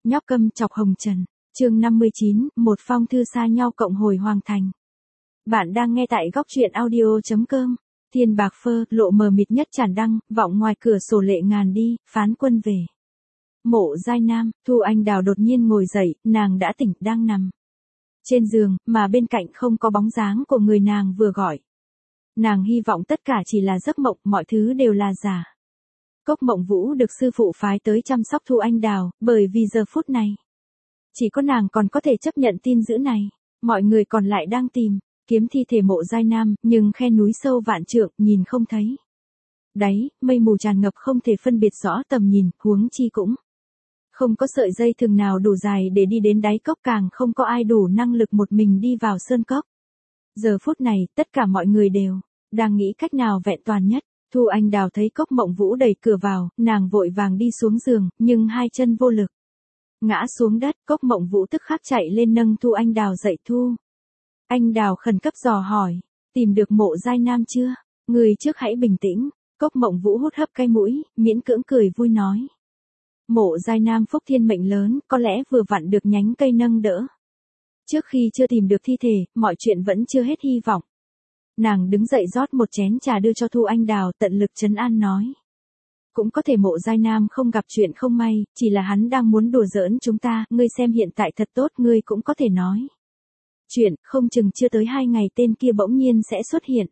Nhóc câm chọc hồng trần. Chương 59, một phong thư xa nhau cộng hồi hoàng thành. Bạn đang nghe tại góc truyện audio.com. Thiên bạc phơ, lộ mờ mịt nhất tràn đăng, vọng ngoài cửa sổ lệ ngàn đi, phán quân về. Mộ Giai Nam, Thu Anh Đào đột nhiên ngồi dậy, nàng đã tỉnh, đang nằm trên giường, mà bên cạnh không có bóng dáng của người nàng vừa gọi. Nàng hy vọng tất cả chỉ là giấc mộng, mọi thứ đều là giả. Cốc Mộng Vũ được sư phụ phái tới chăm sóc Thu Anh Đào, bởi vì giờ phút này chỉ có nàng còn có thể chấp nhận tin dữ này. Mọi người còn lại đang tìm kiếm thi thể Mộ Giai Nam, nhưng khe núi sâu vạn trượng, nhìn không thấy đáy, mây mù tràn ngập không thể phân biệt rõ tầm nhìn, huống chi cũng không có sợi dây thừng nào đủ dài để đi đến đáy cốc, càng không có ai đủ năng lực một mình đi vào sơn cốc. Giờ phút này, tất cả mọi người đều đang nghĩ cách nào vẹn toàn nhất. Thu Anh Đào thấy Cốc Mộng Vũ đẩy cửa vào, nàng vội vàng đi xuống giường, nhưng hai chân vô lực ngã xuống đất. Cốc Mộng Vũ tức khắc chạy lên nâng Thu Anh Đào dậy. Thu Anh Đào khẩn cấp dò hỏi, tìm được Mộ Giai Nam chưa? Người trước hãy bình tĩnh. Cốc Mộng Vũ hút hấp cái mũi, miễn cưỡng cười vui nói. Mộ Giai Nam phúc thiên mệnh lớn, có lẽ vừa vặn được nhánh cây nâng đỡ. Trước khi chưa tìm được thi thể, mọi chuyện vẫn chưa hết hy vọng. Nàng đứng dậy rót một chén trà đưa cho Thu Anh Đào, tận lực trấn an nói. Cũng có thể Mộ Giai Nam không gặp chuyện không may, chỉ là hắn đang muốn đùa giỡn chúng ta, ngươi xem hiện tại thật tốt, ngươi cũng có thể nói chuyện, không chừng chưa tới 2 ngày tên kia bỗng nhiên sẽ xuất hiện.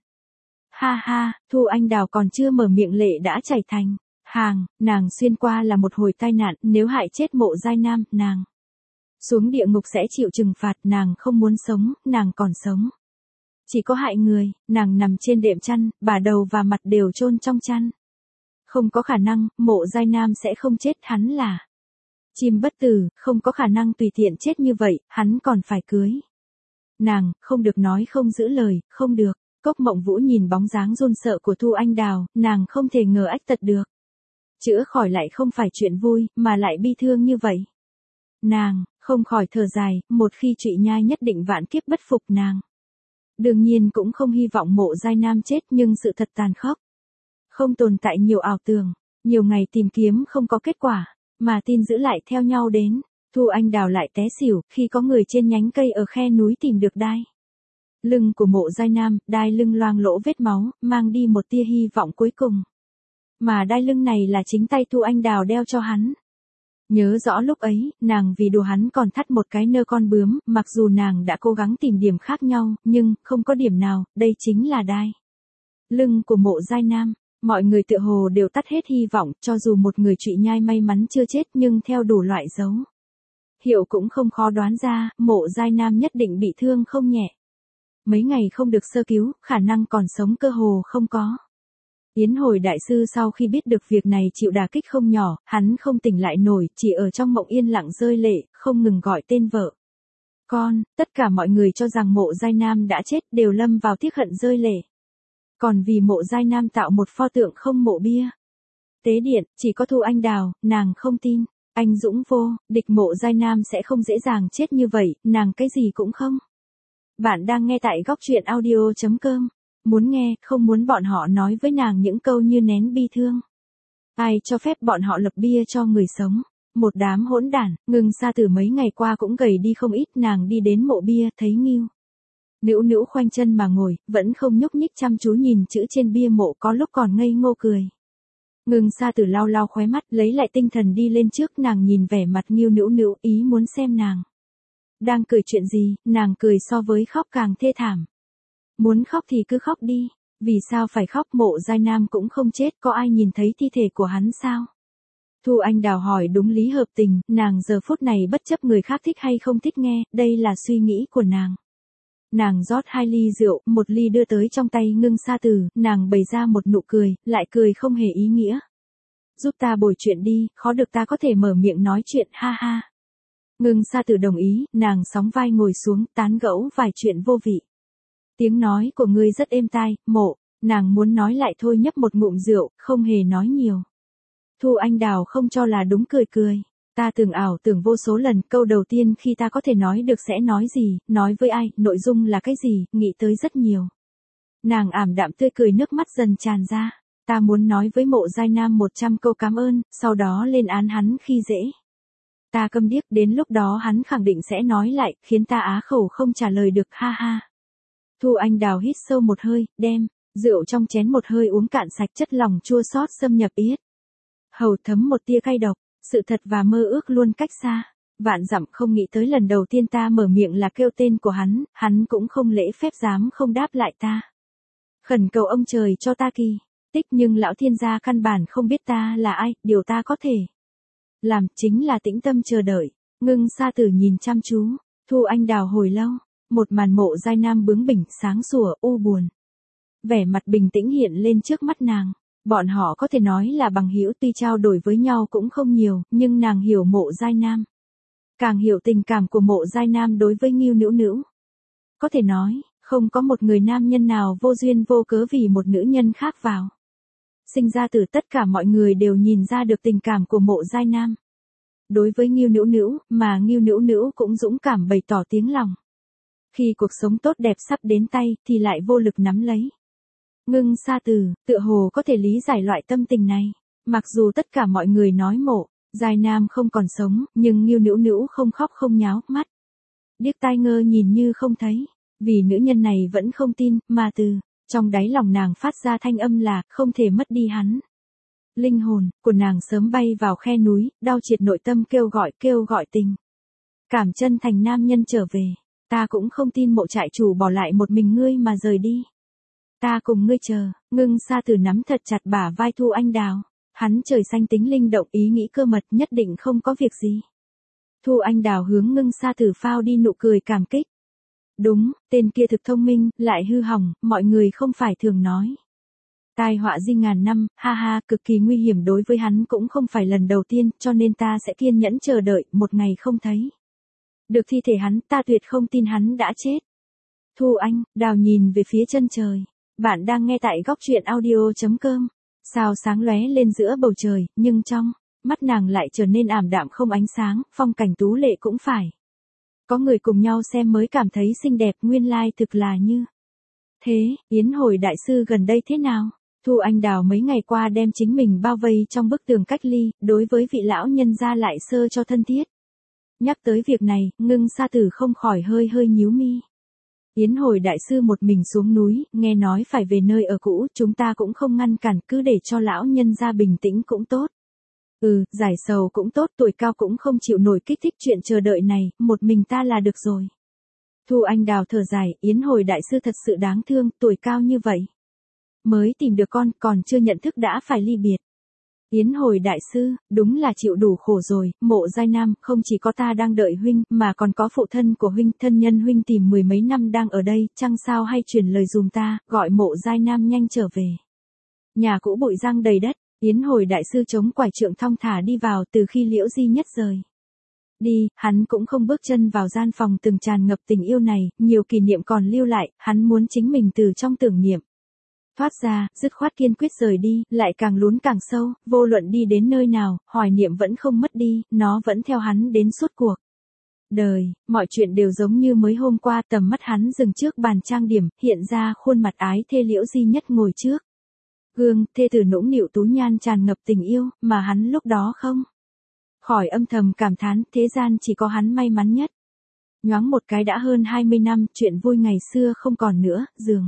Ha ha, Thu Anh Đào còn chưa mở miệng lệ đã chảy thành hàng, nàng xuyên qua là một hồi tai nạn, nếu hại chết Mộ Giai Nam, nàng xuống địa ngục sẽ chịu trừng phạt, nàng không muốn sống, nàng còn sống chỉ có hại người. Nàng nằm trên đệm chăn, bà đầu và mặt đều chôn trong chăn. Không có khả năng, Mộ Giai Nam sẽ không chết, hắn là chim bất tử, không có khả năng tùy tiện chết như vậy, hắn còn phải cưới nàng, không được nói không giữ lời, không được. Cốc Mộng Vũ nhìn bóng dáng run sợ của Thu Anh Đào, nàng không thể ngờ ách tật được chữa khỏi lại không phải chuyện vui, mà lại bi thương như vậy. Nàng không khỏi thở dài, một khi Trụy Nhai nhất định vạn kiếp bất phục nàng. Đương nhiên cũng không hy vọng Mộ Giai Nam chết, nhưng sự thật tàn khốc. Không tồn tại nhiều ảo tưởng, nhiều ngày tìm kiếm không có kết quả, mà tin dữ lại theo nhau đến. Thu Anh Đào lại té xỉu, khi có người trên nhánh cây ở khe núi tìm được đai lưng của Mộ Giai Nam, đai lưng loang lỗ vết máu, mang đi một tia hy vọng cuối cùng. Mà đai lưng này là chính tay Thu Anh Đào đeo cho hắn. Nhớ rõ lúc ấy, nàng vì đùa hắn còn thắt một cái nơ con bướm, mặc dù nàng đã cố gắng tìm điểm khác nhau, nhưng không có điểm nào, đây chính là đai lưng của Mộ Giai Nam. Mọi người tựa hồ đều tắt hết hy vọng, cho dù một người Trụy Nhai may mắn chưa chết, nhưng theo đủ loại dấu hiệu cũng không khó đoán ra, Mộ Giai Nam nhất định bị thương không nhẹ. Mấy ngày không được sơ cứu, khả năng còn sống cơ hồ không có. Yến Hồi đại sư sau khi biết được việc này chịu đả kích không nhỏ, hắn không tỉnh lại nổi, chỉ ở trong mộng yên lặng rơi lệ, không ngừng gọi tên vợ con. Tất cả mọi người cho rằng Mộ Giai Nam đã chết, đều lâm vào tiếc hận rơi lệ. Còn vì Mộ Giai Nam tạo một pho tượng không mộ bia tế điện, chỉ có Thu Anh Đào, nàng không tin. Anh dũng vô địch Mộ Giai Nam sẽ không dễ dàng chết như vậy, nàng cái gì cũng không. Bạn đang nghe tại góc truyện audio.com. Muốn nghe, không muốn bọn họ nói với nàng những câu như nén bi thương. Ai cho phép bọn họ lập bia cho người sống? Một đám hỗn đản. Ngưng Sa Tử mấy ngày qua cũng gầy đi không ít, nàng đi đến mộ bia, thấy Ngưu Nữu Nữu khoanh chân mà ngồi, vẫn không nhúc nhích chăm chú nhìn chữ trên bia mộ, có lúc còn ngây ngô cười. Ngưng Sa Tử lau lau khóe mắt, lấy lại tinh thần đi lên trước, nàng nhìn vẻ mặt Ngưu Nữu Nữu, ý muốn xem nàng đang cười chuyện gì. Nàng cười so với khóc càng thê thảm. Muốn khóc thì cứ khóc đi. Vì sao phải khóc? Mộ Giai Nam cũng không chết, có ai nhìn thấy thi thể của hắn sao? Thu Anh Đào hỏi đúng lý hợp tình, nàng giờ phút này bất chấp người khác thích hay không thích nghe, đây là suy nghĩ của nàng. Nàng rót 2 ly rượu, 1 ly đưa tới trong tay Ngưng Sa Tử, nàng bày ra một nụ cười, lại cười không hề ý nghĩa. Giúp ta bồi chuyện đi, khó được ta có thể mở miệng nói chuyện, ha ha. Ngưng Sa Tử đồng ý, nàng sóng vai ngồi xuống, tán gẫu vài chuyện vô vị. Tiếng nói của ngươi rất êm tai, Mộ. Nàng muốn nói lại thôi, nhấp một ngụm rượu, không hề nói nhiều. Thu Anh Đào không cho là đúng, cười cười. Ta từng ảo tưởng vô số lần, câu đầu tiên khi ta có thể nói được sẽ nói gì, nói với ai, nội dung là cái gì, nghĩ tới rất nhiều. Nàng ảm đạm tươi cười, nước mắt dần tràn ra. Ta muốn nói với Mộ Giai Nam 100 câu cảm ơn, sau đó lên án hắn khi dễ Ta câm điếc, đến lúc đó hắn khẳng định sẽ nói lại, khiến ta á khẩu không trả lời được, ha ha. Thu Anh Đào hít sâu một hơi, đem rượu trong chén một hơi uống cạn sạch, chất lỏng chua xót xâm nhập yết hầu, thấm một tia cay độc, sự thật và mơ ước luôn cách xa. Vạn dặm không nghĩ tới lần đầu tiên ta mở miệng là kêu tên của hắn cũng không lễ phép dám không đáp lại ta. Khẩn cầu ông trời cho ta kỳ tích, nhưng lão thiên gia căn bản không biết ta là ai, điều ta có thể làm chính là tĩnh tâm chờ đợi. Ngưng Sa Tử nhìn chăm chú Thu Anh Đào hồi lâu, một màn Mộ Giai Nam bướng bỉnh, sáng sủa, u buồn. Vẻ mặt bình tĩnh hiện lên trước mắt nàng. Bọn họ có thể nói là bằng hữu, tuy trao đổi với nhau cũng không nhiều, nhưng nàng hiểu Mộ Giai Nam. Càng hiểu tình cảm của Mộ Giai Nam đối với Ngưu Nữu Nữu. Có thể nói, không có một người nam nhân nào vô duyên vô cớ vì một nữ nhân khác vào sinh ra, từ tất cả mọi người đều nhìn ra được tình cảm của Mộ Giai Nam đối với Ngưu Nữu Nữu, mà Ngưu Nữu Nữu cũng dũng cảm bày tỏ tiếng lòng. Khi cuộc sống tốt đẹp sắp đến tay thì lại vô lực nắm lấy. Ngưng Sa Tử tựa hồ có thể lý giải loại tâm tình này. Mặc dù tất cả mọi người nói Mộ Giai Nam không còn sống, nhưng Ngưu Nữu Nữu không khóc không nháo, mắt điếc tai ngơ nhìn như không thấy. Vì nữ nhân này vẫn không tin, mà từ trong đáy lòng nàng phát ra thanh âm là không thể mất đi hắn. Linh hồn của nàng sớm bay vào khe núi, đau triệt nội tâm, kêu gọi tình cảm chân thành nam nhân trở về. Ta cũng không tin Mộ trại chủ bỏ lại một mình ngươi mà rời đi. Ta cùng ngươi chờ. Ngưng Sa Tử nắm thật chặt bả vai Thu Anh Đào. Hắn trời xanh tính linh động, ý nghĩ cơ mật, nhất định không có việc gì. Thu Anh Đào hướng Ngưng Sa Tử phao đi nụ cười cảm kích. Đúng, tên kia thực thông minh, lại hư hỏng, mọi người không phải thường nói. Tai họa di ngàn năm, ha ha, cực kỳ nguy hiểm, đối với hắn cũng không phải lần đầu tiên, cho nên ta sẽ kiên nhẫn chờ đợi, một ngày không thấy được thi thể hắn, ta tuyệt không tin hắn đã chết. Thu Anh Đào nhìn về phía chân trời. Bạn đang nghe tại góc truyện audio.com. Sao sáng lóe lên giữa bầu trời, nhưng trong mắt nàng lại trở nên ảm đạm không ánh sáng, phong cảnh tú lệ cũng phải có người cùng nhau xem mới cảm thấy xinh đẹp, nguyên lai thực là như thế. Yến Hồi đại sư gần đây thế nào? Thu Anh Đào mấy ngày qua đem chính mình bao vây trong bức tường cách ly, đối với vị lão nhân gia lại sơ cho thân thiết. Nhắc tới việc này, Ngưng Sa Tử không khỏi hơi nhíu mi. Yến Hồi đại sư một mình xuống núi, nghe nói phải về nơi ở cũ, chúng ta cũng không ngăn cản, cứ để cho lão nhân gia bình tĩnh cũng tốt. Giải sầu cũng tốt, tuổi cao cũng không chịu nổi kích thích chuyện chờ đợi này, một mình ta là được rồi. Thu Anh Đào thở dài, Yến Hồi đại sư thật sự đáng thương, tuổi cao như vậy mới tìm được con, còn chưa nhận thức đã phải ly biệt. Yến Hồi đại sư, đúng là chịu đủ khổ rồi, Mộ Giai Nam, không chỉ có ta đang đợi huynh, mà còn có phụ thân của huynh, thân nhân huynh tìm mười mấy năm đang ở đây, chăng sao hay truyền lời dùm ta, gọi Mộ Giai Nam nhanh trở về. Nhà cũ bụi giăng đầy đất, Yến Hồi đại sư chống quải trượng thong thả đi vào, từ khi Liễu Di Nhất rời đi, hắn cũng không bước chân vào gian phòng từng tràn ngập tình yêu này, nhiều kỷ niệm còn lưu lại, hắn muốn chính mình từ trong tưởng niệm thoát ra, dứt khoát kiên quyết rời đi, lại càng lún càng sâu, vô luận đi đến nơi nào, hoài niệm vẫn không mất đi, nó vẫn theo hắn đến suốt cuộc đời. Mọi chuyện đều giống như mới hôm qua, tầm mắt hắn dừng trước bàn trang điểm, hiện ra khuôn mặt ái thê Liễu Di Nhất ngồi trước gương, thê tử nũng nịu tú nhan tràn ngập tình yêu, mà hắn lúc đó không khỏi âm thầm cảm thán, thế gian chỉ có hắn may mắn nhất. Nhoáng một cái đã hơn 20 năm, chuyện vui ngày xưa không còn nữa, giường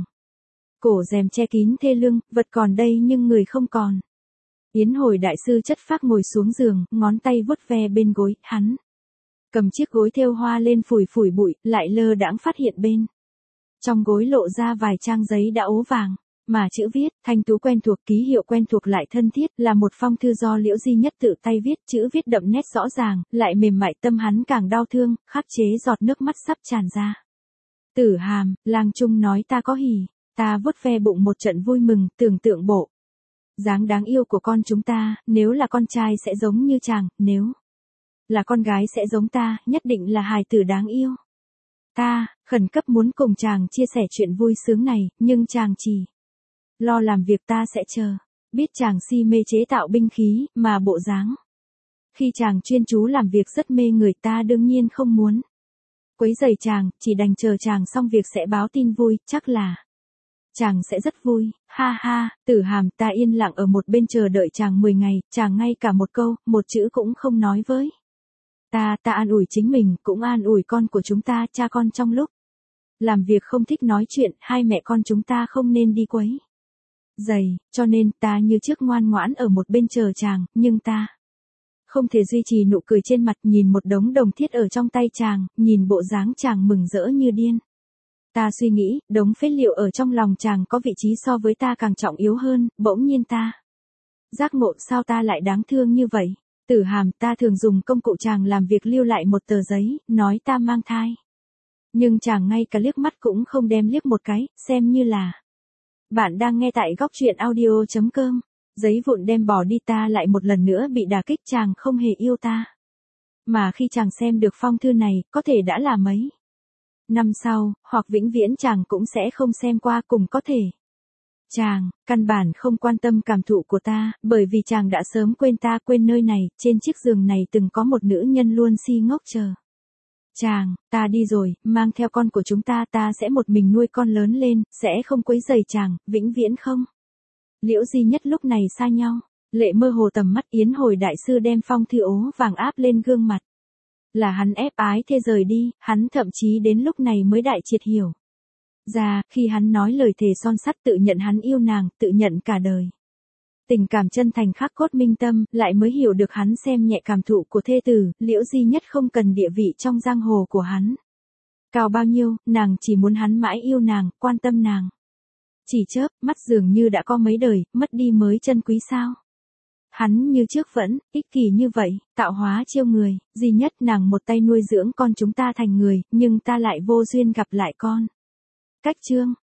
cổ rèm che kín thê lương, vật còn đây nhưng người không còn. Yến Hồi đại sư chất phác ngồi xuống giường, ngón tay vuốt ve bên gối, hắn cầm chiếc gối thêu hoa lên phủi bụi, lại lơ đãng phát hiện bên trong gối lộ ra vài trang giấy đã ố vàng, mà chữ viết thanh tú quen thuộc, ký hiệu quen thuộc lại thân thiết, là một phong thư do Liễu Di Nhất tự tay viết, chữ viết đậm nét rõ ràng, lại mềm mại, tâm hắn càng đau thương, khắc chế giọt nước mắt sắp tràn ra. Tử Hàm, lang trung nói ta có hỉ. Ta vuốt ve bụng một trận vui mừng, tưởng tượng bộ dáng đáng yêu của con chúng ta, nếu là con trai sẽ giống như chàng, nếu là con gái sẽ giống ta, nhất định là hài tử đáng yêu. Ta khẩn cấp muốn cùng chàng chia sẻ chuyện vui sướng này, nhưng chàng chỉ lo làm việc, ta sẽ chờ. Biết chàng si mê chế tạo binh khí, mà bộ dáng khi chàng chuyên chú làm việc rất mê người, ta đương nhiên không muốn quấy rầy chàng, chỉ đành chờ chàng xong việc sẽ báo tin vui, chắc là chàng sẽ rất vui, ha ha. Tử Hàm, ta yên lặng ở một bên chờ đợi chàng 10 ngày, chàng ngay cả một câu, một chữ cũng không nói với Ta an ủi chính mình, cũng an ủi con của chúng ta, cha con trong lúc làm việc không thích nói chuyện, hai mẹ con chúng ta không nên đi quấy rầy, cho nên ta như trước ngoan ngoãn ở một bên chờ chàng, nhưng ta không thể duy trì nụ cười trên mặt, nhìn một đống đồng thiết ở trong tay chàng, nhìn bộ dáng chàng mừng rỡ như điên. Ta suy nghĩ, đống phế liệu ở trong lòng chàng có vị trí so với ta càng trọng yếu hơn, bỗng nhiên ta giác ngộ sao ta lại đáng thương như vậy. Tử Hàm, ta thường dùng công cụ chàng làm việc lưu lại một tờ giấy, nói ta mang thai. Nhưng chàng ngay cả liếc mắt cũng không đem liếc một cái, xem như là. Bạn đang nghe tại góc truyện audio.com. Giấy vụn đem bỏ đi, ta lại một lần nữa bị đả kích, chàng không hề yêu ta. Mà khi chàng xem được phong thư này, có thể đã là mấy năm sau, hoặc vĩnh viễn chàng cũng sẽ không xem qua, cùng có thể. Chàng, căn bản không quan tâm cảm thụ của ta, bởi vì chàng đã sớm quên ta, quên nơi này, trên chiếc giường này từng có một nữ nhân luôn si ngốc chờ. Chàng, ta đi rồi, mang theo con của chúng ta, ta sẽ một mình nuôi con lớn lên, sẽ không quấy rầy chàng, vĩnh viễn không. Liễu Di Nhất lúc này xa nhau, lệ mơ hồ tầm mắt. Yến Hồi đại sư đem phong thư ố vàng áp lên gương mặt. Là hắn ép ái thê rời đi, hắn thậm chí đến lúc này mới đại triệt hiểu ra, khi hắn nói lời thề son sắt tự nhận hắn yêu nàng, tự nhận cả đời. Tình cảm chân thành khắc cốt minh tâm, lại mới hiểu được hắn xem nhẹ cảm thụ của thê tử. Liễu Di Nhất không cần địa vị trong giang hồ của hắn cao bao nhiêu, nàng chỉ muốn hắn mãi yêu nàng, quan tâm nàng. Chỉ chớp mắt dường như đã có mấy đời, mất đi mới chân quý sao. Hắn như trước vẫn, ích kỷ như vậy, tạo hóa chiêu người. Di Nhất, nàng một tay nuôi dưỡng con chúng ta thành người, nhưng ta lại vô duyên gặp lại con. Cách chương